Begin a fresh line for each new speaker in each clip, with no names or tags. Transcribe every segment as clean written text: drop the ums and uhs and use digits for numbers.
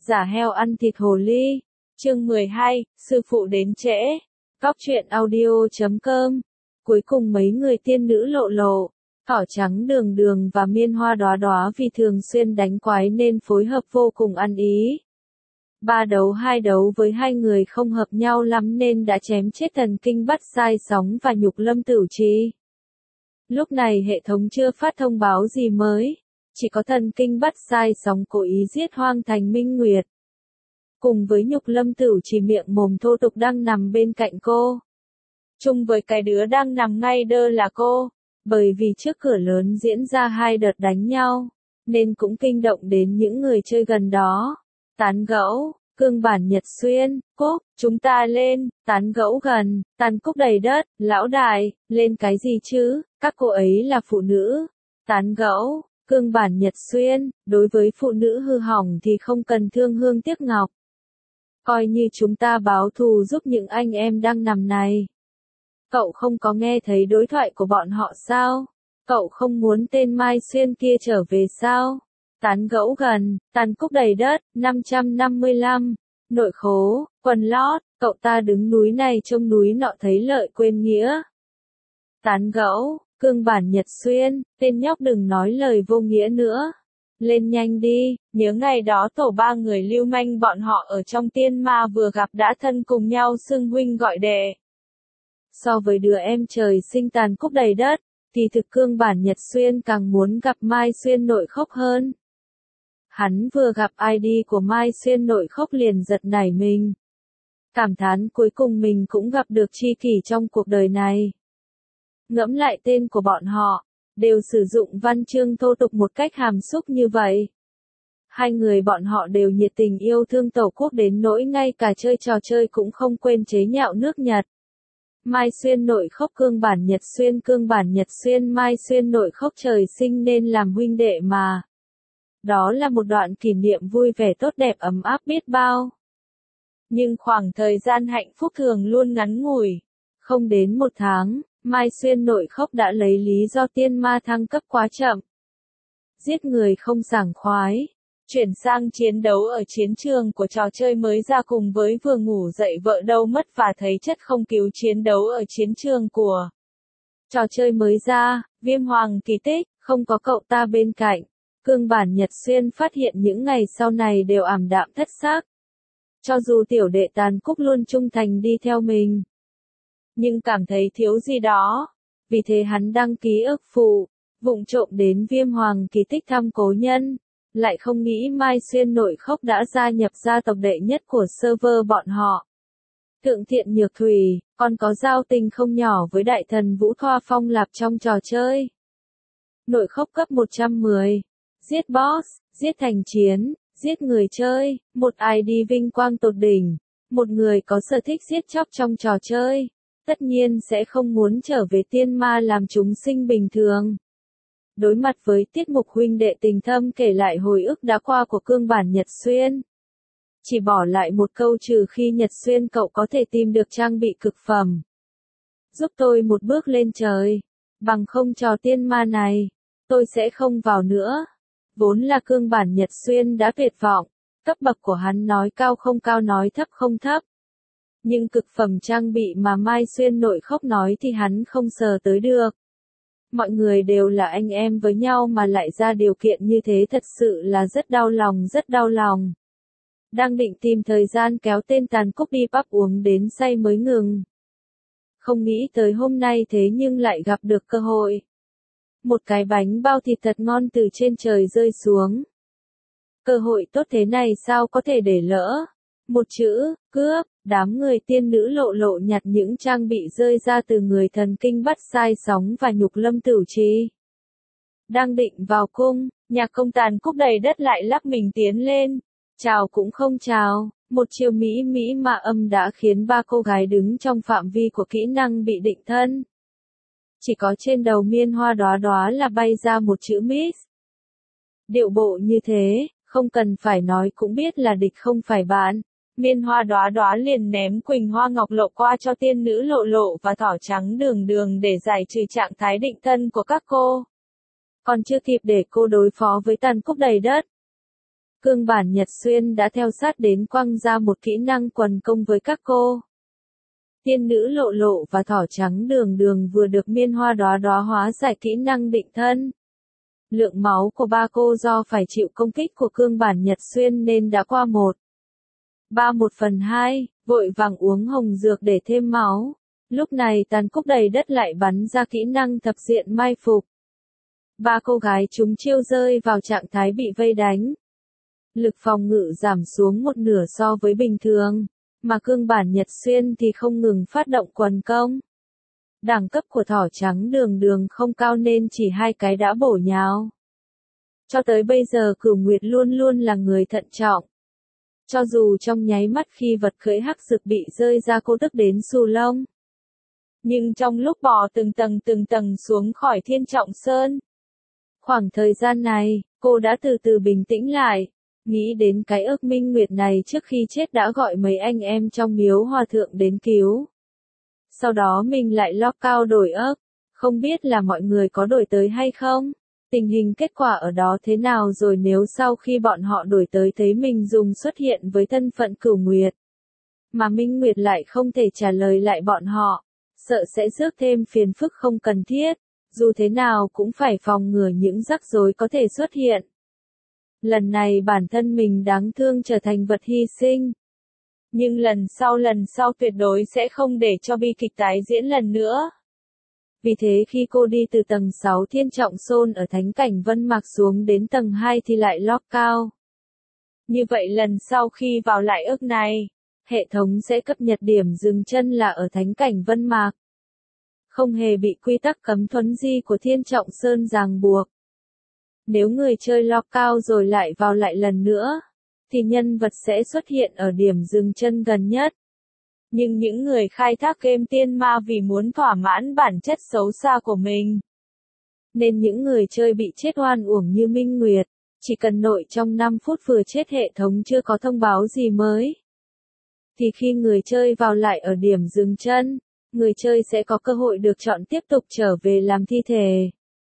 Giả heo ăn thịt hồ ly. Chương 12, sư phụ đến trễ. Góc truyện audio.com. Cuối cùng mấy người tiên nữ lộ lộ. Thỏ trắng đường đường và miên hoa đóa đóa vì thường xuyên đánh quái nên phối hợp vô cùng ăn ý. 3 đấu 2 đấu với hai người không hợp nhau lắm nên đã chém chết thần kinh bắt sai sóng và nhục lâm tửu trì. Lúc này hệ thống chưa phát thông báo gì mới. Chỉ có thần kinh bắt sai sóng cố ý giết Hoang Thành Minh Nguyệt. Cùng với nhục lâm tửu trì miệng mồm thô tục đang nằm bên cạnh cô. Chung với cái đứa đang nằm ngay đơ là cô. Bởi vì trước cửa lớn diễn ra 2 đợt đánh nhau. Nên cũng kinh động đến những người chơi gần đó. Tán gẫu, cương bản Nhật Xuyên, Cúc, chúng ta lên, tán gẫu gần, tàn cúc đầy đất, lão đại, lên cái gì chứ, các cô ấy là phụ nữ. Tán gẫu, cương bản Nhật Xuyên, đối với phụ nữ hư hỏng thì không cần thương hương tiếc ngọc. Coi như chúng ta báo thù giúp những anh em đang nằm này. Cậu không có nghe thấy đối thoại của bọn họ sao? Cậu không muốn tên Mai Xuyên kia trở về sao? Tán gẫu gần, tàn cúc đầy đất, 555. Nội khố, quần lót, cậu ta đứng núi này trông núi nọ thấy lợi quên nghĩa. Tán gẫu, cương bản Nhật Xuyên, tên nhóc đừng nói lời vô nghĩa nữa. Lên nhanh đi, nhớ ngày đó tổ 3 người lưu manh bọn họ ở trong tiên ma vừa gặp đã thân cùng nhau xưng huynh gọi đệ. So với đứa em trời sinh tàn cúc đầy đất, thì thực cương bản Nhật Xuyên càng muốn gặp Mai Xuyên nội khốc hơn. Hắn vừa gặp ID của Mai Xuyên nội khốc liền giật nảy mình. Cảm thán cuối cùng mình cũng gặp được tri kỷ trong cuộc đời này. Ngẫm lại tên của bọn họ, đều sử dụng văn chương thô tục một cách hàm xúc như vậy. Hai người bọn họ đều nhiệt tình yêu thương tổ quốc đến nỗi ngay cả chơi trò chơi cũng không quên chế nhạo nước Nhật. Mai Xuyên nội khốc cương bản Nhật Xuyên Mai Xuyên nội khốc trời sinh nên làm huynh đệ mà. Đó là một đoạn kỷ niệm vui vẻ tốt đẹp ấm áp biết bao. Nhưng khoảng thời gian hạnh phúc thường luôn ngắn ngủi. Không đến 1 tháng, Mai Xuyên nội khốc đã lấy lý do tiên ma thăng cấp quá chậm. Giết người không sảng khoái. Chuyển sang chiến đấu ở chiến trường của trò chơi mới ra cùng với vừa ngủ dậy vợ đâu mất và thấy chất không cứu chiến đấu ở chiến trường của trò chơi mới ra, Viêm Hoàng kỳ tích, không có cậu ta bên cạnh. Cương bản Nhật Xuyên phát hiện những ngày sau này đều ảm đạm thất xác. Cho dù tiểu đệ tàn cúc luôn trung thành đi theo mình. Nhưng cảm thấy thiếu gì đó. Vì thế hắn đăng ký ức phụ, vụng trộm đến Viêm Hoàng kỳ tích thăm cố nhân. Lại không nghĩ Mai Xuyên nội khốc đã gia nhập gia tộc đệ nhất của server bọn họ. Thượng Thiện Nhược Thủy, còn có giao tình không nhỏ với đại thần Vũ Thoa Phong Lạp trong trò chơi. Nội khốc cấp 110. Giết boss, giết thành chiến, giết người chơi, một ID vinh quang tột đỉnh, một người có sở thích giết chóc trong trò chơi, tất nhiên sẽ không muốn trở về tiên ma làm chúng sinh bình thường. Đối mặt với tiết mục huynh đệ tình thâm kể lại hồi ức đã qua của cương bản Nhật Xuyên. Chỉ bỏ lại một câu trừ khi Nhật Xuyên cậu có thể tìm được trang bị cực phẩm. Giúp tôi một bước lên trời, bằng không trò tiên ma này, tôi sẽ không vào nữa. Vốn là cương bản Nhật Xuyên đã tuyệt vọng, cấp bậc của hắn nói cao không cao nói thấp không thấp. Nhưng cực phẩm trang bị mà Mai Xuyên nội khốc nói thì hắn không sờ tới được. Mọi người đều là anh em với nhau mà lại ra điều kiện như thế thật sự là rất đau lòng. Đang định tìm thời gian kéo tên tàn cúc đi pub uống đến say mới ngừng. Không nghĩ tới hôm nay thế nhưng lại gặp được cơ hội. Một cái bánh bao thịt thật ngon từ trên trời rơi xuống. Cơ hội tốt thế này sao có thể để lỡ. Một chữ, cướp, đám người tiên nữ lộ lộ nhặt những trang bị rơi ra từ người thần kinh bắt sai sóng và nhục lâm tửu trì. Đang định vào cung, nhạc công tàn cúc đầy đất lại lắc mình tiến lên. Chào cũng không chào, một chiều mỹ mỹ mà âm đã khiến 3 cô gái đứng trong phạm vi của kỹ năng bị định thân. Chỉ có trên đầu miên hoa đóa đóa là bay ra một chữ miss. Điệu bộ như thế, không cần phải nói cũng biết là địch không phải bạn. Miên hoa đóa đóa liền ném Quỳnh Hoa Ngọc Lộ qua cho tiên nữ lộ lộ và thỏ trắng đường đường để giải trừ trạng thái định thân của các cô. Còn chưa kịp để cô đối phó với tàn cúc đầy đất. Cương bản Nhật Xuyên đã theo sát đến quăng ra một kỹ năng quần công với các cô. Tiên nữ Lộ Lộ và Thỏ Trắng Đường Đường vừa được Miên Hoa Đóa Đóa hóa giải kỹ năng định thân. Lượng máu của ba cô do phải chịu công kích của cương bản Nhật Xuyên nên đã qua 1/3, vội vàng uống hồng dược để thêm máu. Lúc này Tàn Cúc đầy đất lại bắn ra kỹ năng thập diện mai phục. Ba cô gái chúng chiêu rơi vào trạng thái bị vây đánh. Lực phòng ngự giảm xuống 1/2 so với bình thường, mà cương bản Nhật Xuyên thì không ngừng phát động quần công. Đẳng cấp của Thỏ Trắng Đường Đường không cao nên chỉ 2 cái đã bổ nhào. Cho tới bây giờ Cửu Nguyệt luôn luôn là người thận trọng. Cho dù trong nháy mắt khi vật cưỡi hắc dực bị rơi ra cô tức đến xù lông. Nhưng trong lúc bò từng tầng xuống khỏi Thiên Trọng Sơn, khoảng thời gian này, cô đã từ từ bình tĩnh lại, nghĩ đến cái ước Minh Nguyệt này trước khi chết đã gọi mấy anh em trong miếu hòa thượng đến cứu. Sau đó mình lại lock cao đổi ước, không biết là mọi người có đổi tới hay không? Tình hình kết quả ở đó thế nào rồi nếu sau khi bọn họ đổi tới thấy mình dùng xuất hiện với thân phận Cửu Nguyệt, mà Minh Nguyệt lại không thể trả lời lại bọn họ, sợ sẽ rước thêm phiền phức không cần thiết, dù thế nào cũng phải phòng ngừa những rắc rối có thể xuất hiện. Lần này bản thân mình đáng thương trở thành vật hy sinh. Nhưng lần sau tuyệt đối sẽ không để cho bi kịch tái diễn lần nữa. Vì thế khi cô đi từ tầng 6 Thiên Trọng Sơn ở Thánh Cảnh Vân Mạc xuống đến tầng 2 thì lại lock cao. Như vậy lần sau khi vào lại ước này, hệ thống sẽ cập nhật điểm dừng chân là ở Thánh Cảnh Vân Mạc. Không hề bị quy tắc cấm thuấn di của Thiên Trọng Sơn ràng buộc. Nếu người chơi lock cao rồi lại vào lại lần nữa, thì nhân vật sẽ xuất hiện ở điểm dừng chân gần nhất. Nhưng những người khai thác game tiên ma vì muốn thỏa mãn bản chất xấu xa của mình, nên những người chơi bị chết oan uổng như Minh Nguyệt, chỉ cần nội trong 5 phút vừa chết hệ thống chưa có thông báo gì mới, thì khi người chơi vào lại ở điểm dừng chân, người chơi sẽ có cơ hội được chọn tiếp tục trở về làm thi thể.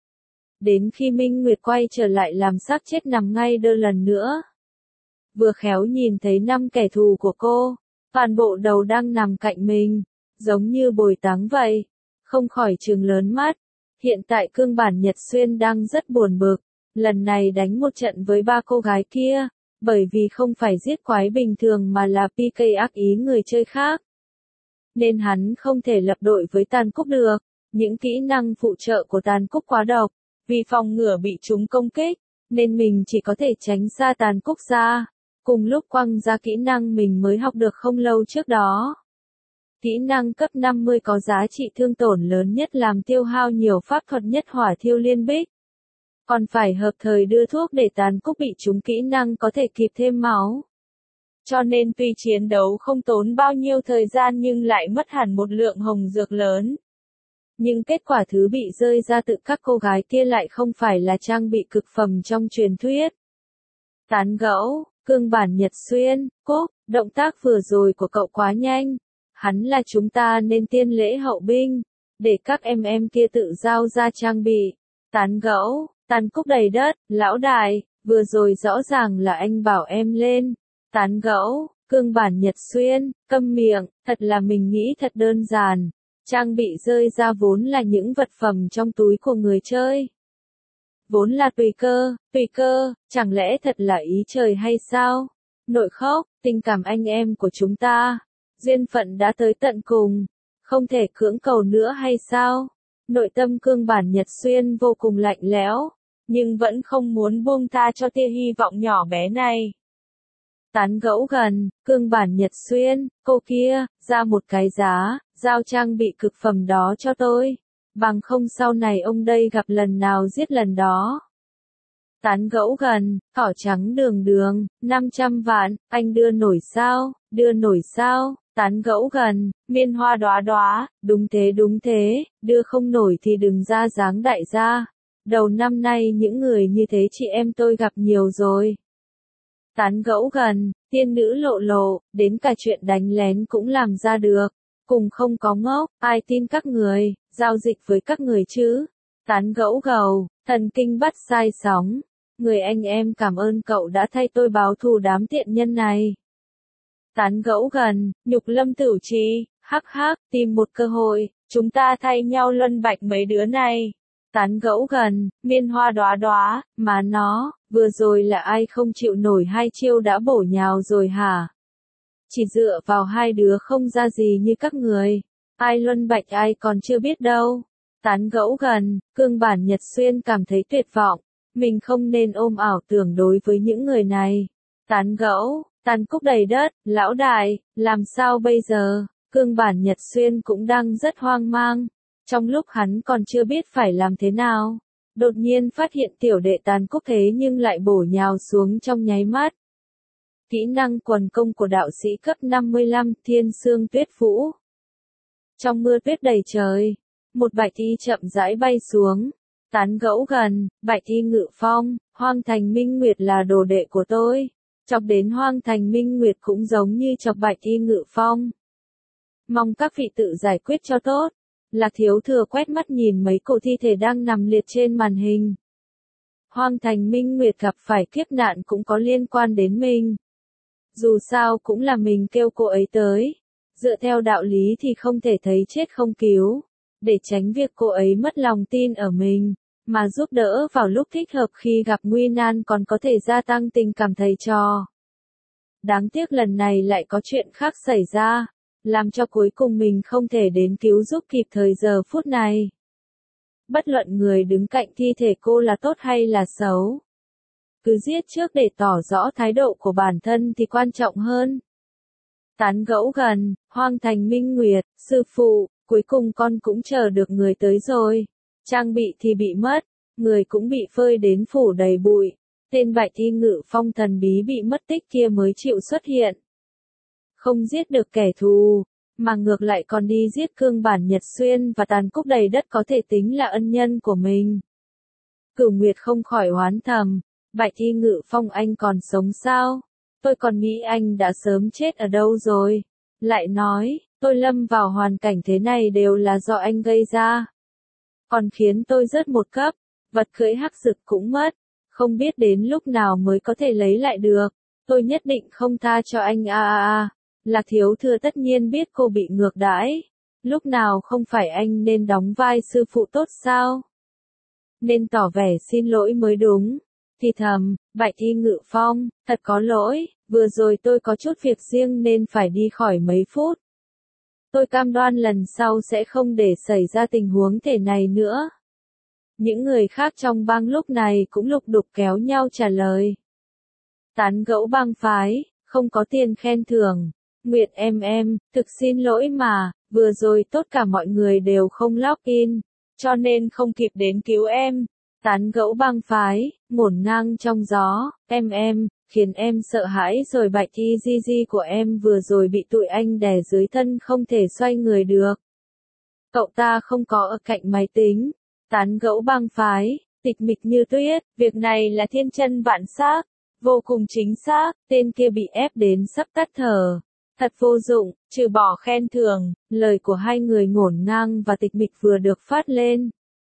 Đến khi Minh Nguyệt quay trở lại làm xác chết nằm ngay đơ lần nữa. Vừa khéo nhìn thấy 5 kẻ thù của cô, toàn bộ đầu đang nằm cạnh mình, giống như bồi táng vậy, không khỏi trừng lớn mắt. Hiện tại cương bản Nhật Xuyên đang rất buồn bực, lần này đánh một trận với 3 cô gái kia, bởi vì không phải giết quái bình thường mà là PK ác ý người chơi khác. Nên hắn không thể lập đội với Tàn Cúc được, những kỹ năng phụ trợ của Tàn Cúc quá độc, vì phòng ngừa bị chúng công kích, nên mình chỉ có thể tránh xa Tàn Cúc ra. Cùng lúc quăng ra kỹ năng mình mới học được không lâu trước đó. Kỹ năng cấp 50 có giá trị thương tổn lớn nhất làm tiêu hao nhiều pháp thuật nhất Hỏa Thiêu Liên Bích. Còn phải hợp thời đưa thuốc để Tàn Cúc bị trúng kỹ năng có thể kịp thêm máu. Cho nên tuy chiến đấu không tốn bao nhiêu thời gian nhưng lại mất hẳn một lượng hồng dược lớn. Nhưng kết quả thứ bị rơi ra từ các cô gái kia lại không phải là trang bị cực phẩm trong truyền thuyết. Tán gẫu. Cương bản Nhật Xuyên, Cúc, động tác vừa rồi của cậu quá nhanh. Hắn là chúng ta nên tiên lễ hậu binh, để các em kia tự giao ra trang bị. Tán gẫu, Tàn Cúc đầy đất, lão đại, vừa rồi rõ ràng là anh bảo em lên. Tán gẫu, cương bản Nhật Xuyên, câm miệng, thật là mình nghĩ thật đơn giản. Trang bị rơi ra vốn là những vật phẩm trong túi của người chơi. Vốn là tùy cơ, chẳng lẽ thật là ý trời hay sao? Nội khóc, tình cảm anh em của chúng ta, duyên phận đã tới tận cùng, không thể cưỡng cầu nữa hay sao? Nội tâm cương bản Nhật Xuyên vô cùng lạnh lẽo, nhưng vẫn không muốn buông tha cho tia hy vọng nhỏ bé này. Tán gẫu gần, cương bản Nhật Xuyên, cô kia, ra một cái giá, giao trang bị cực phẩm đó cho tôi. Bằng không sau này ông đây gặp lần nào giết lần đó. Tán gẫu gần, Thỏ Trắng Đường Đường, 500 vạn, anh đưa nổi sao, tán gẫu gần, Miên Hoa Đóa Đóa, đúng thế, đưa không nổi thì đừng ra dáng đại gia. Đầu năm nay những người như thế chị em tôi gặp nhiều rồi. Tán gẫu gần, tiên nữ Lộ Lộ, đến cả chuyện đánh lén cũng làm ra được. Cùng không có ngốc, ai tin các người, giao dịch với các người chứ. Tán gẫu gầu, thần kinh bắt sai sóng. người anh em cảm ơn cậu đã thay tôi báo thù đám tiện nhân này. Tán gẫu gần, nhục Lâm Tửu Trì, hắc hắc, tìm một cơ hội, chúng ta thay nhau luân bạch mấy đứa này. Tán gẫu gần, Miên Hoa đóa đóa, mà nó, vừa rồi là ai không chịu nổi hai chiêu đã bổ nhào rồi hả? Chỉ dựa vào hai đứa không ra gì như các người. Ai luân bạch ai còn chưa biết đâu. Tán gẫu gần, Cương Bản Nhật Xuyên cảm thấy tuyệt vọng. Mình không nên ôm ảo tưởng đối với những người này. Tán gẫu, tàn cúc đầy đất, lão đại, làm sao bây giờ? Cương Bản Nhật Xuyên cũng đang rất hoang mang. Trong lúc hắn còn chưa biết phải làm thế nào, đột nhiên phát hiện tiểu đệ Tàn Cúc thế nhưng lại bổ nhào xuống trong nháy mắt. Kỹ năng quần công của đạo sĩ cấp 55 Thiên Sương Tuyết Vũ. Trong mưa tuyết đầy trời, một bạch y chậm rãi bay xuống. Tán gẫu gần, bạch y ngự phong, Hoang Thành Minh Nguyệt là đồ đệ của tôi. Chọc đến Hoang Thành Minh Nguyệt cũng giống như chọc bạch y ngự phong. Mong các vị tự giải quyết cho tốt. Lạc Thiếu Thừa quét mắt nhìn mấy cổ thi thể đang nằm liệt trên màn hình. Hoang Thành Minh Nguyệt gặp phải kiếp nạn cũng có liên quan đến mình. Dù sao cũng là mình kêu cô ấy tới. Dựa theo đạo lý thì không thể thấy chết không cứu. Để tránh việc cô ấy mất lòng tin ở mình, mà giúp đỡ vào lúc thích hợp khi gặp nguy nan còn có thể gia tăng tình cảm thầy trò. Đáng tiếc lần này lại có chuyện khác xảy ra, làm cho cuối cùng mình không thể đến cứu giúp kịp thời giờ phút này. Bất luận người đứng cạnh thi thể cô là tốt hay là xấu, cứ giết trước để tỏ rõ thái độ của bản thân thì quan trọng hơn. Tán gẫu gần, Hoang Thành Minh Nguyệt, sư phụ, cuối cùng con cũng chờ được người tới rồi. Trang bị thì bị mất, người cũng bị phơi đến phủ đầy bụi. Tên bạch y ngự phong thần bí bị mất tích kia mới chịu xuất hiện. Không giết được kẻ thù, mà ngược lại còn đi giết Cương Bản Nhật Xuyên và Tàn Cúc đầy đất có thể tính là ân nhân của mình. Cửu Nguyệt không khỏi oán thầm, bạch y ngự phong anh còn sống sao? Tôi còn nghĩ anh đã sớm chết ở đâu rồi. Lại nói, tôi lâm vào hoàn cảnh thế này đều là do anh gây ra. Còn khiến tôi rớt một cấp, vật cưỡi hắc dực cũng mất. Không biết đến lúc nào mới có thể lấy lại được. Tôi nhất định không tha cho anh Lạc Thiếu Thừa tất nhiên biết cô bị ngược đãi. Lúc nào không phải anh nên đóng vai sư phụ tốt sao? Nên tỏ vẻ xin lỗi mới đúng. Thì thầm, bạch y ngự phong, thật có lỗi, vừa rồi tôi có chút việc riêng nên phải đi khỏi mấy phút. Tôi cam đoan lần sau sẽ không để xảy ra tình huống thể này nữa. Những người khác trong bang lúc này cũng lục đục kéo nhau trả lời. Tán gẫu bang phái, không có tiền khen thưởng. Nguyệt em, thực xin lỗi mà, vừa rồi tất cả mọi người đều không login, cho nên không kịp đến cứu em. Tán gẫu bang phái, ngổn ngang trong gió, em, khiến em sợ hãi rồi bạch y di của em vừa rồi bị tụi anh đè dưới thân không thể xoay người được. Cậu ta không có ở cạnh máy tính. Tán gẫu bang phái, tịch mịch như tuyết, việc này là thiên chân vạn xác, vô cùng chính xác, tên kia bị ép đến sắp tắt thở. Thật vô dụng, trừ bỏ khen thưởng, lời của hai người ngổn ngang và tịch mịch vừa được phát lên.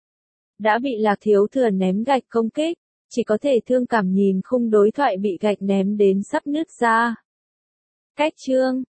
Đã bị Lạc Thiếu Thừa ném gạch công kích, chỉ có thể thương cảm nhìn khung đối thoại bị gạch ném đến sắp nứt ra. Cách chương